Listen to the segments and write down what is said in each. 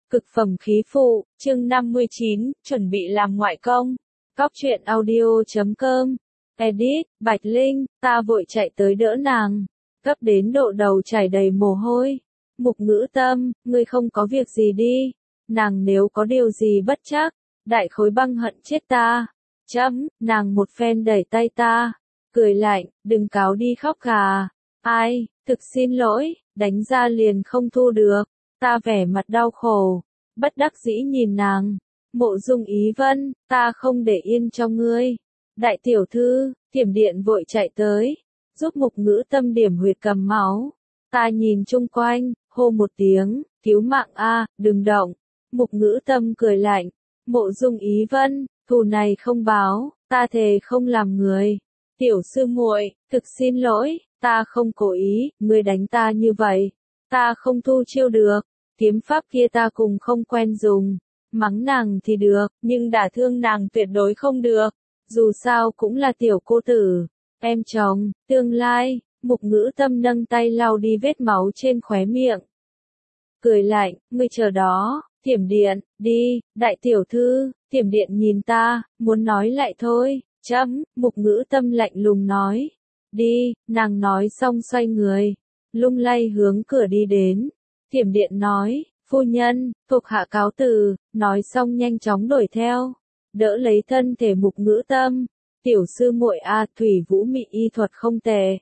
Cực phẩm khí phụ, chương 59, chuẩn bị làm ngoại công. Cóc truyện audio.com. Edit, Bạch Linh, ta vội chạy tới đỡ nàng. Cấp đến độ đầu chảy đầy mồ hôi. Mục Ngữ Tâm, ngươi không có việc gì đi. Nàng nếu có điều gì bất trắc, đại khối băng hận chết ta. Nàng một phen đẩy tay ta. Cười lạnh, đừng cáo đi khóc gà. Ai, thực xin lỗi, đánh ra liền không thu được. Ta vẻ mặt đau khổ, bất đắc dĩ nhìn nàng. Mộ Dung Ý Vân, ta không để yên cho ngươi. Đại tiểu thư, Thiểm Điện vội chạy tới, giúp Mục Ngữ Tâm điểm huyệt cầm máu. Ta nhìn chung quanh, hô một tiếng, cứu mạng a, đừng động. Mục Ngữ Tâm cười lạnh, Mộ Dung Ý Vân, thù này không báo, ta thề không làm người. Tiểu sư muội, thực xin lỗi, ta không cố ý, ngươi đánh ta như vậy, ta không thu chiêu được. Kiếm pháp kia ta cùng không quen dùng, mắng nàng thì được, nhưng đả thương nàng tuyệt đối không được. Dù sao cũng là tiểu cô tử, em chồng, tương lai. Mục Ngữ Tâm nâng tay lau đi vết máu trên khóe miệng. Cười lạnh, ngươi chờ đó, Thiểm Điện, đi, đại tiểu thư. Thiểm Điện nhìn ta, muốn nói lại thôi. Mục Ngữ Tâm lạnh lùng nói. Đi, nàng nói xong xoay người, lung lay hướng cửa đi đến. Thiểm Điện nói, phu nhân, thuộc hạ cáo từ, nói xong nhanh chóng đuổi theo, đỡ lấy thân thể Mục Ngữ Tâm. Tiểu sư muội a, Thủy Vũ Mị y thuật không tệ.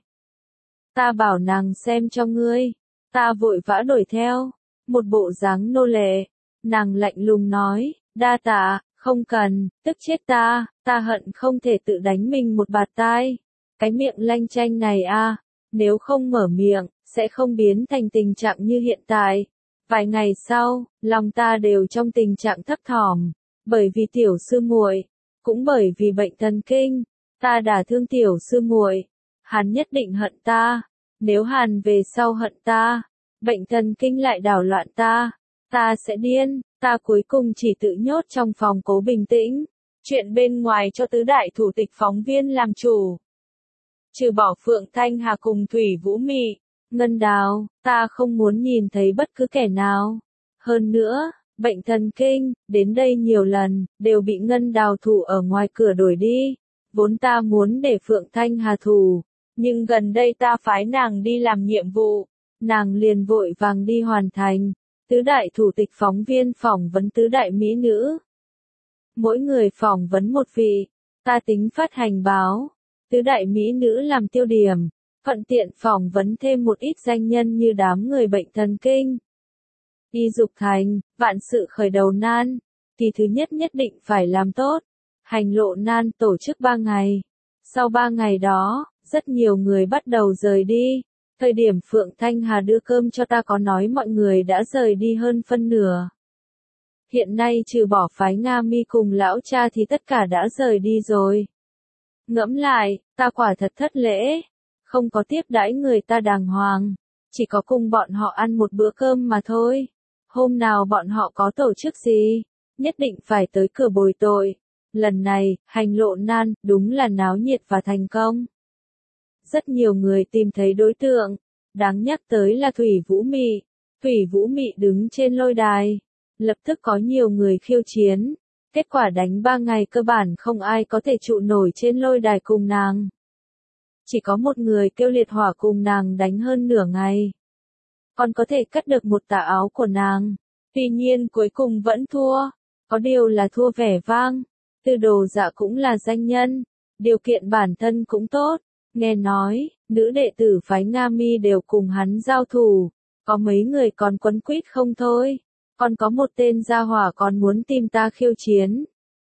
Ta bảo nàng xem cho ngươi. Ta vội vã đuổi theo, một bộ dáng nô lệ. Nàng lạnh lùng nói, đa tạ, không cần, tức chết ta hận không thể tự đánh mình một bạt tai. Cái miệng lanh chanh này a, nếu không mở miệng, sẽ không biến thành tình trạng như hiện tại. Vài ngày sau, lòng ta đều trong tình trạng thấp thỏm, bởi vì tiểu sư muội, cũng bởi vì bệnh thần kinh, ta đả thương tiểu sư muội, hắn nhất định hận ta. Nếu hắn về sau hận ta, bệnh thần kinh lại đảo loạn ta sẽ điên. Ta cuối cùng chỉ tự nhốt trong phòng cố bình tĩnh. Chuyện bên ngoài cho tứ đại thủ tịch phóng viên làm chủ. Trừ bỏ Phượng Thanh Hà cùng Thủy Vũ Mị, Ngân Đào, ta không muốn nhìn thấy bất cứ kẻ nào. Hơn nữa, bệnh thần kinh, đến đây nhiều lần, đều bị Ngân Đào thủ ở ngoài cửa đuổi đi. Vốn ta muốn để Phượng Thanh Hà thủ, nhưng gần đây ta phái nàng đi làm nhiệm vụ, nàng liền vội vàng đi hoàn thành. Tứ đại thủ tịch phóng viên phỏng vấn tứ đại mỹ nữ. Mỗi người phỏng vấn một vị, ta tính phát hành báo. Tứ đại mỹ nữ làm tiêu điểm, thuận tiện phỏng vấn thêm một ít danh nhân như đám người bệnh thần kinh. Y Dục Thành, vạn sự khởi đầu nan, kỳ thứ nhất nhất định phải làm tốt. Hành lộ nan tổ chức 3 ngày. Sau 3 ngày đó, rất nhiều người bắt đầu rời đi. Thời điểm Phượng Thanh Hà đưa cơm cho ta có nói mọi người đã rời đi hơn phân nửa. Hiện nay trừ bỏ phái Nga Mi cùng lão cha thì tất cả đã rời đi rồi. Ngẫm lại, ta quả thật thất lễ, không có tiếp đãi người ta đàng hoàng, chỉ có cùng bọn họ ăn một bữa cơm mà thôi. Hôm nào bọn họ có tổ chức gì, nhất định phải tới cửa bồi tội. Lần này, hành lộ nan, đúng là náo nhiệt và thành công. Rất nhiều người tìm thấy đối tượng, đáng nhắc tới là Thủy Vũ Mị. Thủy Vũ Mị đứng trên lôi đài, lập tức có nhiều người khiêu chiến. Kết quả đánh 3 ngày cơ bản không ai có thể trụ nổi trên lôi đài cùng nàng. Chỉ có một người kêu liệt hỏa cùng nàng đánh hơn nửa ngày. Còn có thể cắt được một tà áo của nàng. Tuy nhiên cuối cùng vẫn thua. Có điều là thua vẻ vang. Tư Đồ Dạ cũng là danh nhân. Điều kiện bản thân cũng tốt. Nghe nói, nữ đệ tử phái Nga Mi đều cùng hắn giao thủ. Có mấy người còn quấn quýt không thôi. Còn có một tên gia hỏa còn muốn tìm ta khiêu chiến.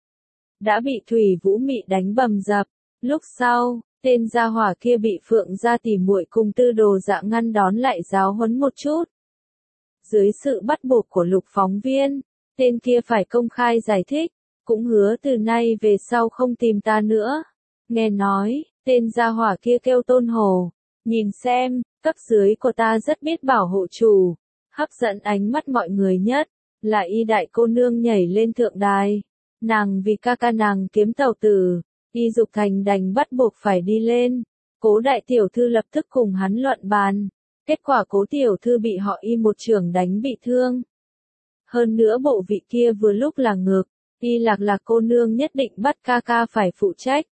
Đã bị Thủy Vũ Mị đánh bầm dập. Lúc sau, tên gia hỏa kia bị Phượng gia tỉ muội cùng Tư Đồ Dạ ngăn đón lại giáo huấn một chút. Dưới sự bắt buộc của Lục phóng viên, tên kia phải công khai giải thích, cũng hứa từ nay về sau không tìm ta nữa. Nghe nói, tên gia hỏa kia kêu Tôn Hồ. Nhìn xem, cấp dưới của ta rất biết bảo hộ chủ. Hấp dẫn ánh mắt mọi người nhất, là Y đại cô nương nhảy lên thượng đài. Nàng vì ca ca nàng kiếm tàu tử, Y Dục Thành đành bắt buộc phải đi lên. Cố đại tiểu thư lập tức cùng hắn luận bàn. Kết quả Cố tiểu thư bị họ Y một chưởng đánh bị thương. Hơn nữa bộ vị kia vừa lúc là ngược, Y Lạc Lạc cô nương nhất định bắt ca ca phải phụ trách.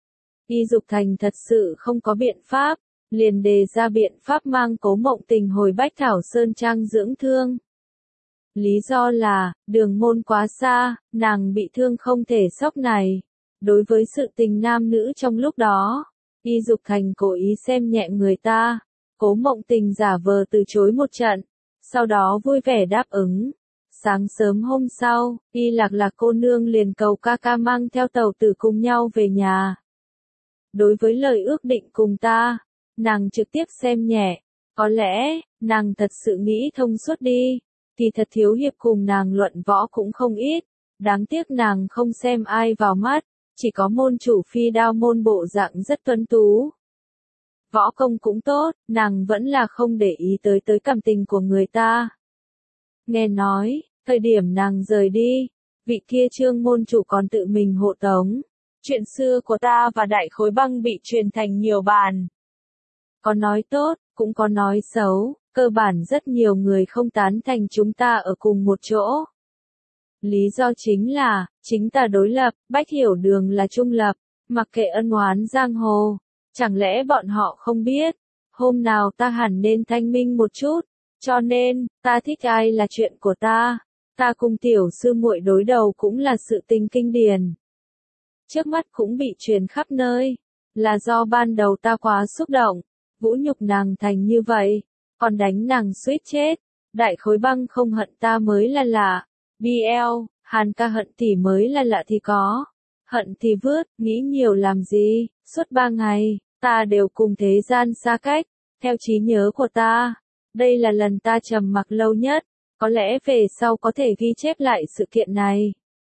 Y Dục Thành thật sự không có biện pháp, liền đề ra biện pháp mang Cố Mộng Tình hồi Bách Thảo Sơn Trang dưỡng thương. Lý do là, đường môn quá xa, nàng bị thương không thể sốc này. Đối với sự tình nam nữ trong lúc đó, Y Dục Thành cố ý xem nhẹ người ta. Cố Mộng Tình giả vờ từ chối một trận, sau đó vui vẻ đáp ứng. Sáng sớm hôm sau, Y Lạc Lạc cô nương liền cầu ca ca mang theo tàu tử cùng nhau về nhà. Đối với lời ước định cùng ta, nàng trực tiếp xem nhẹ. Có lẽ, nàng thật sự nghĩ thông suốt đi. Kỳ thật thiếu hiệp cùng nàng luận võ cũng không ít. Đáng tiếc nàng không xem ai vào mắt, chỉ có môn chủ Phi Đao môn bộ dạng rất tuấn tú. Võ công cũng tốt, nàng vẫn là không để ý tới cảm tình của người ta. Nghe nói, thời điểm nàng rời đi, vị kia Trương môn chủ còn tự mình hộ tống. Chuyện xưa của ta và Đại Khối Băng bị truyền thành nhiều bản. Có nói tốt, cũng có nói xấu, cơ bản rất nhiều người không tán thành chúng ta ở cùng một chỗ. Lý do chính là, chính ta đối lập, Bách Hiểu Đường là trung lập, mặc kệ ân oán giang hồ. Chẳng lẽ bọn họ không biết, hôm nào ta hẳn nên thanh minh một chút, cho nên, ta thích ai là chuyện của ta. Ta cùng tiểu sư muội đối đầu cũng là sự tình kinh điển. Trước mắt cũng bị truyền khắp nơi, là do ban đầu ta quá xúc động, vũ nhục nàng thành như vậy, còn đánh nàng suýt chết. Đại Khối Băng không hận ta mới là lạ, BL, Hàn ca hận thì mới là lạ thì có. Hận thì vứt, nghĩ nhiều làm gì, suốt 3 ngày, ta đều cùng thế gian xa cách, theo trí nhớ của ta. Đây là lần ta trầm mặc lâu nhất, có lẽ về sau có thể ghi chép lại sự kiện này.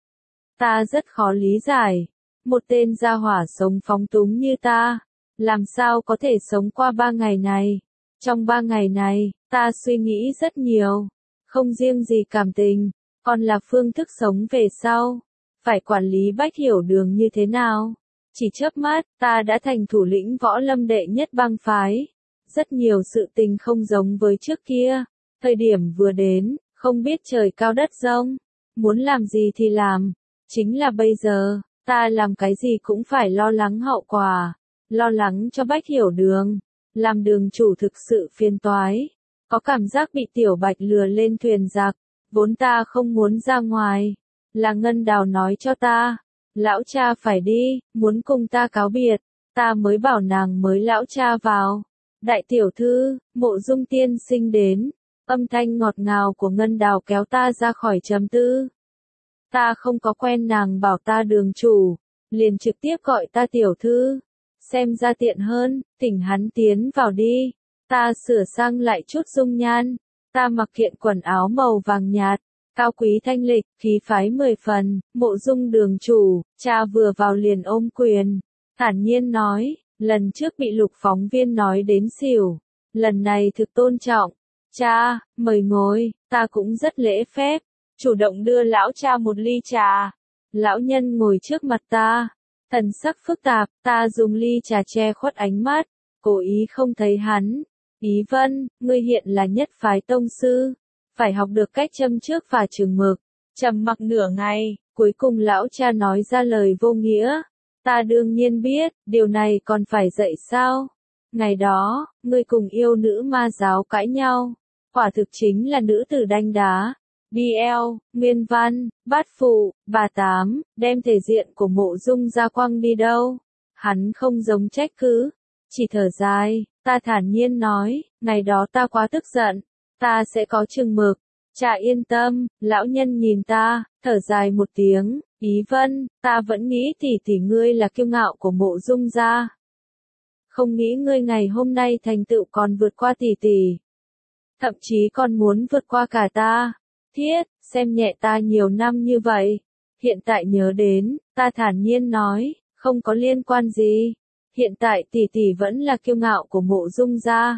Ta rất khó lý giải, một tên gia hỏa sống phóng túng như ta, làm sao có thể sống qua 3 ngày này. Trong 3 ngày này, ta suy nghĩ rất nhiều, không riêng gì cảm tình, còn là phương thức sống về sau. Phải quản lý Bách Hiểu Đường như thế nào? Chỉ chớp mắt, ta đã thành thủ lĩnh võ lâm đệ nhất bang phái. Rất nhiều sự tình không giống với trước kia. Thời điểm vừa đến, không biết trời cao đất rộng, muốn làm gì thì làm. Chính là bây giờ, ta làm cái gì cũng phải lo lắng hậu quả, lo lắng cho Bách Hiểu Đường. Làm đường chủ thực sự phiền toái, có cảm giác bị Tiểu Bạch lừa lên thuyền giặc, vốn ta không muốn ra ngoài. Là Ngân Đào nói cho ta, lão cha phải đi, muốn cùng ta cáo biệt, ta mới bảo nàng mới lão cha vào. Đại tiểu thư, Mộ Dung tiên sinh đến, âm thanh ngọt ngào của Ngân Đào kéo ta ra khỏi trầm tư. Ta không có quen nàng bảo ta đường chủ, liền trực tiếp gọi ta tiểu thư. Xem ra tiện hơn, thỉnh hắn tiến vào đi. Ta sửa sang lại chút dung nhan, ta mặc kiện quần áo màu vàng nhạt, cao quý thanh lịch, khí phái 10 phần. Mộ Dung đường chủ, cha vừa vào liền ôm quyền, thản nhiên nói, lần trước bị Lục phóng viên nói đến xỉu, lần này thực tôn trọng. Cha, mời ngồi. Ta cũng rất lễ phép, chủ động đưa lão cha một ly trà. Lão nhân ngồi trước mặt ta, thần sắc phức tạp, ta dùng ly trà che khuất ánh mắt, cố ý không thấy hắn. Ý Vân, ngươi hiện là nhất phái tông sư, phải học được cách châm trước và chừng mực. Trầm mặc nửa ngày, cuối cùng lão cha nói ra lời vô nghĩa. Ta đương nhiên biết, điều này còn phải dạy sao? Ngày đó, ngươi cùng yêu nữ ma giáo cãi nhau, quả thực chính là nữ tử đanh đá. BL, Nguyên Văn, Bát Phụ, Bà Tám, đem thể diện của Mộ Dung ra quăng đi đâu? Hắn không giống trách cứ, chỉ thở dài. Ta thản nhiên nói, ngày đó ta quá tức giận, ta sẽ có chừng mực. Cha yên tâm. Lão nhân nhìn ta, thở dài một tiếng. Ý Vân, ta vẫn nghĩ tỷ ngươi là kiêu ngạo của Mộ Dung gia, không nghĩ ngươi ngày hôm nay thành tựu còn vượt qua tỷ, thậm chí còn muốn vượt qua cả ta. Thiết, xem nhẹ ta nhiều năm như vậy, hiện tại nhớ đến, ta thản nhiên nói, không có liên quan gì. Hiện tại tỷ vẫn là kiêu ngạo của Mộ Dung gia.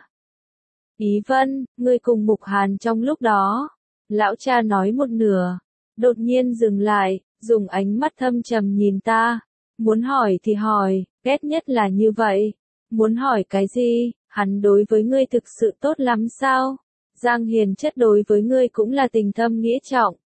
Ý Vân, ngươi cùng Mục Hàn trong lúc đó. Lão cha nói một nửa, đột nhiên dừng lại, dùng ánh mắt thâm trầm nhìn ta. Muốn hỏi thì hỏi, ghét nhất là như vậy. Muốn hỏi cái gì, hắn đối với ngươi thực sự tốt lắm sao? Giang Hiền chất đối với ngươi cũng là tình thâm nghĩa trọng.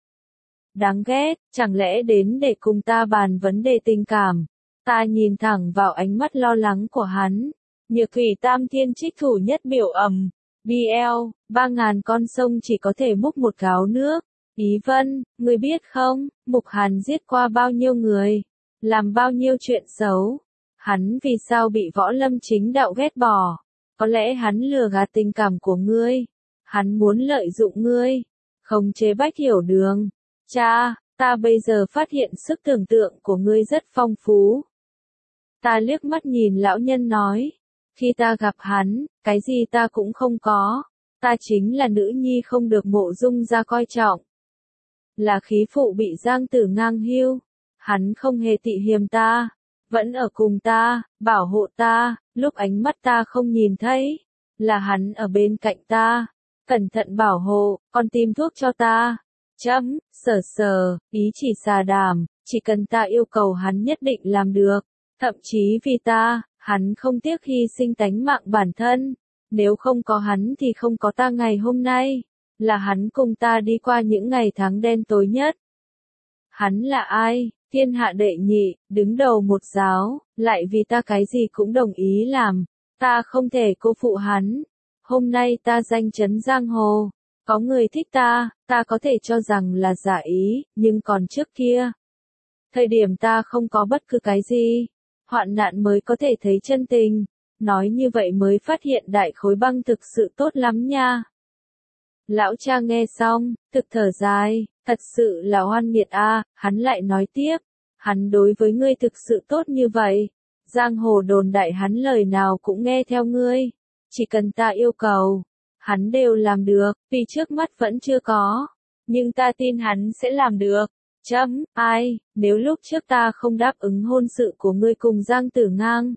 Đáng ghét, chẳng lẽ đến để cùng ta bàn vấn đề tình cảm. Ta nhìn thẳng vào ánh mắt lo lắng của hắn. Nhược thủy tam thiên trích thủ nhất biểu ầm. BL, 3.000 con sông chỉ có thể múc một gáo nước. Ý Vân, ngươi biết không, Mục Hàn giết qua bao nhiêu người, làm bao nhiêu chuyện xấu. Hắn vì sao bị Võ Lâm chính đạo ghét bỏ? Có lẽ hắn lừa gạt tình cảm của ngươi. Hắn muốn lợi dụng ngươi. Khống chế Bách Hiểu Đường. Cha, ta bây giờ phát hiện sức tưởng tượng của ngươi rất phong phú. Ta liếc mắt nhìn lão nhân nói. Khi ta gặp hắn, cái gì ta cũng không có. Ta chính là nữ nhi không được Mộ Dung gia coi trọng. Là khí phụ bị Giang Tử ngang hưu. Hắn không hề tị hiềm ta. Vẫn ở cùng ta, bảo hộ ta, lúc ánh mắt ta không nhìn thấy. Là hắn ở bên cạnh ta. Cẩn thận bảo hộ, còn tìm thuốc cho ta. Sờ, ý chỉ xà đàm, chỉ cần ta yêu cầu hắn nhất định làm được. Thậm chí vì ta, hắn không tiếc hy sinh tánh mạng bản thân. Nếu không có hắn thì không có ta ngày hôm nay. Là hắn cùng ta đi qua những ngày tháng đen tối nhất. Hắn là ai? Thiên hạ đệ nhị, đứng đầu một giáo, lại vì ta cái gì cũng đồng ý làm. Ta không thể cô phụ hắn. Hôm nay ta danh chấn giang hồ. Có người thích ta có thể cho rằng là giả ý, nhưng còn trước kia. Thời điểm ta không có bất cứ cái gì. Hoạn nạn mới có thể thấy chân tình. Nói như vậy mới phát hiện Đại Khối Băng thực sự tốt lắm nha. Lão cha nghe xong, thực thở dài, thật sự là oan nghiệt a. Hắn lại nói tiếp, hắn đối với ngươi thực sự tốt như vậy. Giang hồ đồn đại hắn lời nào cũng nghe theo ngươi. Chỉ cần ta yêu cầu, hắn đều làm được, vì trước mắt vẫn chưa có. Nhưng ta tin hắn sẽ làm được. Nếu lúc trước ta không đáp ứng hôn sự của ngươi cùng Giang Tử Ngang.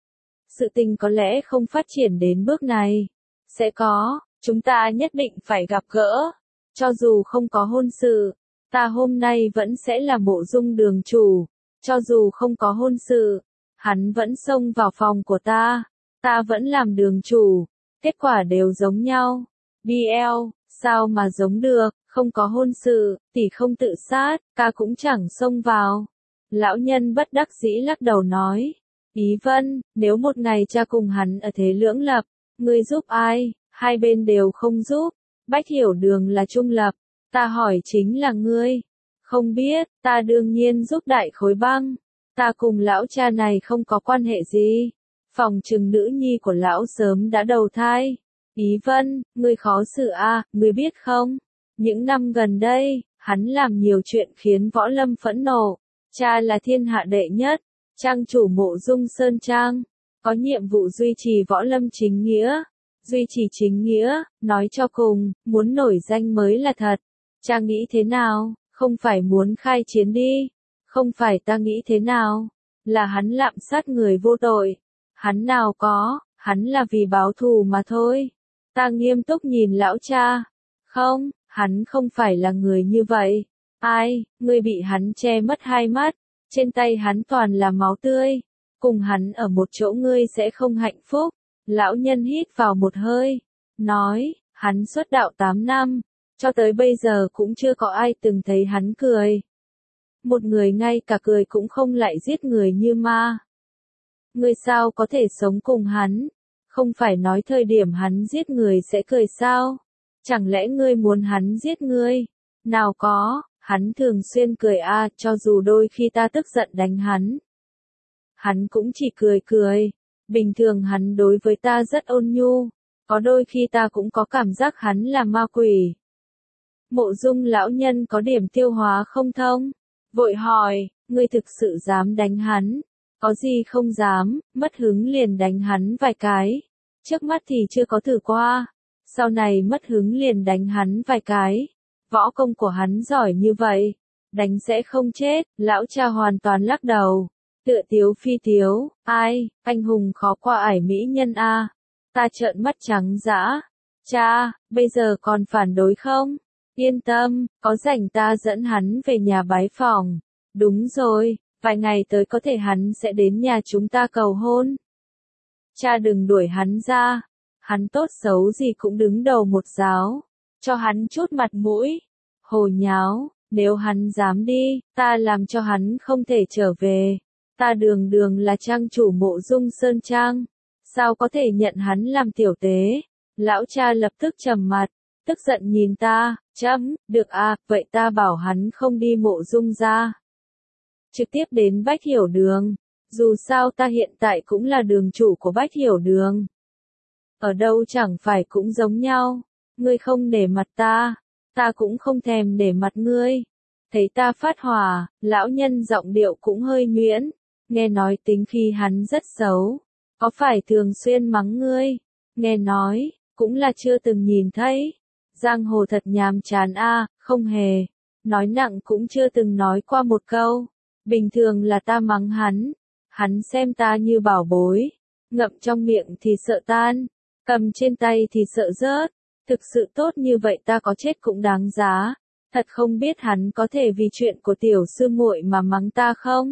Sự tình có lẽ không phát triển đến bước này. Sẽ có, chúng ta nhất định phải gặp gỡ. Cho dù không có hôn sự, ta hôm nay vẫn sẽ là Mộ Dung đường chủ. Cho dù không có hôn sự, hắn vẫn xông vào phòng của ta. Ta vẫn làm đường chủ. Kết quả đều giống nhau. BL, sao mà giống được, không có hôn sự, tỷ không tự sát, ca cũng chẳng xông vào. Lão nhân bất đắc dĩ lắc đầu nói. Ý Vân, nếu một ngày cha cùng hắn ở thế lưỡng lập, ngươi giúp ai? Hai bên đều không giúp. Bách Hiểu Đường là trung lập. Ta hỏi chính là ngươi. Không biết, ta đương nhiên giúp Đại Khối Băng. Ta cùng lão cha này không có quan hệ gì. Phòng trừng nữ nhi của lão sớm đã đầu thai. Ý Vân, ngươi khó xử a, ngươi biết không? Những năm gần đây, hắn làm nhiều chuyện khiến Võ Lâm phẫn nộ. Cha là thiên hạ đệ nhất, trang chủ Mộ Dung Sơn Trang, có nhiệm vụ duy trì Võ Lâm chính nghĩa. Duy trì chính nghĩa, nói cho cùng, muốn nổi danh mới là thật. Cha nghĩ thế nào? Không phải muốn khai chiến đi. Không phải ta nghĩ thế nào? Là hắn lạm sát người vô tội. Hắn nào có, hắn là vì báo thù mà thôi. Ta nghiêm túc nhìn lão cha. Không, hắn không phải là người như vậy. Ngươi bị hắn che mất hai mắt. Trên tay hắn toàn là máu tươi. Cùng hắn ở một chỗ ngươi sẽ không hạnh phúc. Lão nhân hít vào một hơi. Nói, hắn xuất đạo 8 năm. Cho tới bây giờ cũng chưa có ai từng thấy hắn cười. Một người ngay cả cười cũng không lại giết người như ma. Ngươi sao có thể sống cùng hắn? Không phải nói thời điểm hắn giết người sẽ cười sao? Chẳng lẽ ngươi muốn hắn giết ngươi? Nào có, hắn thường xuyên cười cho dù đôi khi ta tức giận đánh hắn. Hắn cũng chỉ cười cười. Bình thường hắn đối với ta rất ôn nhu. Có đôi khi ta cũng có cảm giác hắn là ma quỷ. Mộ Dung lão nhân có điểm tiêu hóa không thông. Vội hỏi, ngươi thực sự dám đánh hắn? Có gì không dám, mất hứng liền đánh hắn vài cái. Trước mắt thì chưa có thử qua. Sau này mất hứng liền đánh hắn vài cái. Võ công của hắn giỏi như vậy. Đánh sẽ không chết, lão cha hoàn toàn lắc đầu. Tựa tiếu phi tiếu, anh hùng khó qua ải mỹ nhân a. Ta trợn mắt trắng dã. Cha, bây giờ còn phản đối không? Yên tâm, có rảnh ta dẫn hắn về nhà bái phỏng. Đúng rồi, vài ngày tới có thể hắn sẽ đến nhà chúng ta cầu hôn. Cha đừng đuổi hắn ra. Hắn tốt xấu gì cũng đứng đầu một giáo. Cho hắn chút mặt mũi. Hồ nháo, Nếu hắn dám đi, ta làm cho hắn không thể trở về. Ta đường đường là trang chủ Mộ Dung Sơn Trang, sao có thể nhận hắn làm tiểu tế? Lão cha lập tức trầm mặt, tức giận nhìn ta, chấm, được à, vậy ta bảo hắn không đi Mộ Dung ra. Trực tiếp đến Bách Hiểu Đường, dù sao ta hiện tại cũng là đường chủ của Bách Hiểu Đường. Ở đâu chẳng phải cũng giống nhau, ngươi không để mặt ta, ta cũng không thèm để mặt ngươi. Thấy ta phát hỏa, lão nhân giọng điệu cũng hơi nhuyễn, nghe nói tính khi hắn rất xấu, có phải thường xuyên mắng ngươi? Nghe nói, cũng là chưa từng nhìn thấy. Giang hồ thật nhàm chán a, không hề. Nói nặng cũng chưa từng nói qua một câu. Bình thường là ta mắng hắn xem ta như bảo bối, ngậm trong miệng thì sợ tan, cầm trên tay thì sợ rớt. Thực sự tốt như vậy ta có chết cũng đáng giá. Thật không biết hắn có thể vì chuyện của tiểu sư muội mà mắng ta không?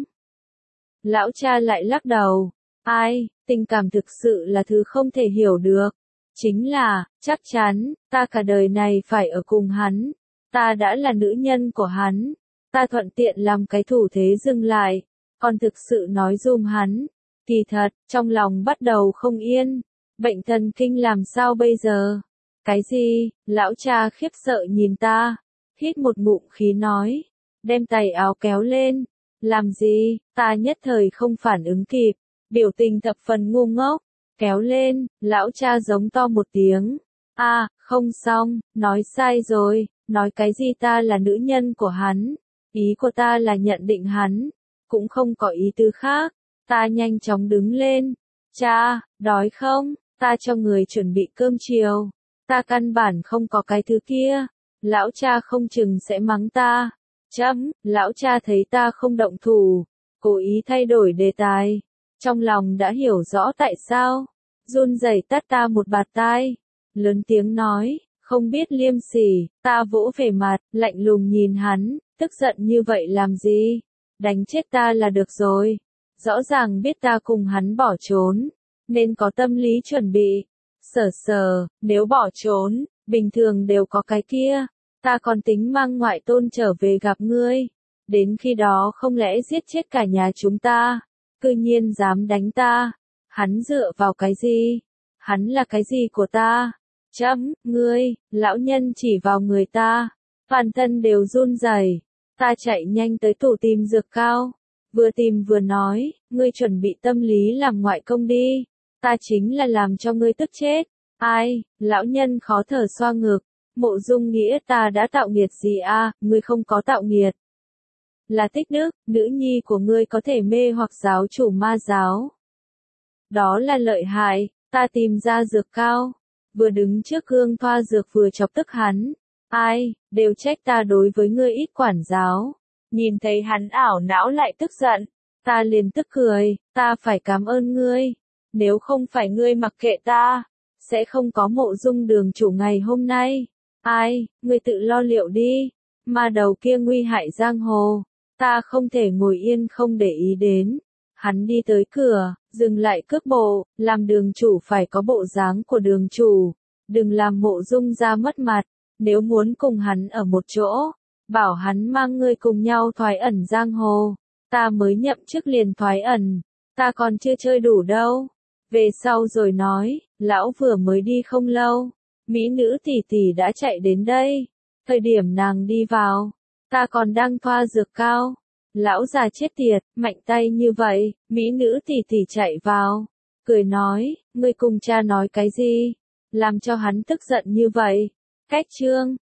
Lão cha lại lắc đầu. Ai, tình cảm thực sự là thứ không thể hiểu được. Chính là, chắc chắn, ta cả đời này phải ở cùng hắn. Ta đã là nữ nhân của hắn. Ta thuận tiện làm cái thủ thế dừng lại. Còn thực sự nói dùm hắn. Kỳ thật, trong lòng bắt đầu không yên. Bệnh thần kinh làm sao bây giờ? Cái gì? Lão cha khiếp sợ nhìn ta. Hít một ngụm khí nói. Đem tay áo kéo lên. Làm gì? Ta nhất thời không phản ứng kịp. Biểu tình thập phần ngu ngốc. Kéo lên, lão cha giống to một tiếng. À, không xong, nói sai rồi. Nói cái gì ta là nữ nhân của hắn. Ý của ta là nhận định hắn. Cũng không có ý tứ khác. Ta nhanh chóng đứng lên. Cha, đói không? Ta cho người chuẩn bị cơm chiều. Ta căn bản không có cái thứ kia. Lão cha không chừng sẽ mắng ta. Chấm, lão cha thấy ta không động thủ, cố ý thay đổi đề tài. Trong lòng đã hiểu rõ tại sao. Run rẩy tát ta một bạt tai. Lớn tiếng nói, không biết liêm sỉ, ta vỗ về mặt, lạnh lùng nhìn hắn, tức giận như vậy làm gì? Đánh chết ta là được rồi. Rõ ràng biết ta cùng hắn bỏ trốn, nên có tâm lý chuẩn bị. Nếu bỏ trốn, bình thường đều có cái kia. Ta còn tính mang ngoại tôn trở về gặp ngươi. Đến khi đó không lẽ giết chết cả nhà chúng ta? Cư nhiên dám đánh ta. Hắn dựa vào cái gì? Hắn là cái gì của ta? Chấm, ngươi, lão nhân chỉ vào người ta. Toàn thân đều run rẩy. Ta chạy nhanh tới tủ tìm dược cao. Vừa tìm vừa nói, ngươi chuẩn bị tâm lý làm ngoại công đi. Ta chính là làm cho ngươi tức chết. Ai, lão nhân khó thở xoa ngực. Mộ Dung Nghĩa ta đã tạo nghiệt gì a? Ngươi không có tạo nghiệt. Là Tích Đức, nữ nhi của ngươi có thể mê hoặc giáo chủ ma giáo. Đó là lợi hại, ta tìm ra dược cao. Vừa đứng trước gương thoa dược vừa chọc tức hắn. Ai, đều trách ta đối với ngươi ít quản giáo. Nhìn thấy hắn ảo não lại tức giận. Ta liền tức cười, ta phải cảm ơn ngươi. Nếu không phải ngươi mặc kệ ta, sẽ không có Mộ Dung đường chủ ngày hôm nay. Ai, ngươi tự lo liệu đi. Ma đầu kia nguy hại giang hồ. Ta không thể ngồi yên không để ý đến. Hắn đi tới cửa, dừng lại cước bộ, làm đường chủ phải có bộ dáng của đường chủ. Đừng làm Mộ Dung ra mất mặt. Nếu muốn cùng hắn ở một chỗ, bảo hắn mang ngươi cùng nhau thoái ẩn giang hồ. Ta mới nhậm chức liền thoái ẩn. Ta còn chưa chơi đủ đâu. Về sau rồi nói, lão vừa mới đi không lâu. Mỹ nữ tỷ tỷ đã chạy đến đây. Thời điểm nàng đi vào, ta còn đang thoa dược cao. Lão già chết tiệt, mạnh tay như vậy, mỹ nữ tỷ tỷ chạy vào. Cười nói, ngươi cùng cha nói cái gì? Làm cho hắn tức giận như vậy. Cách chương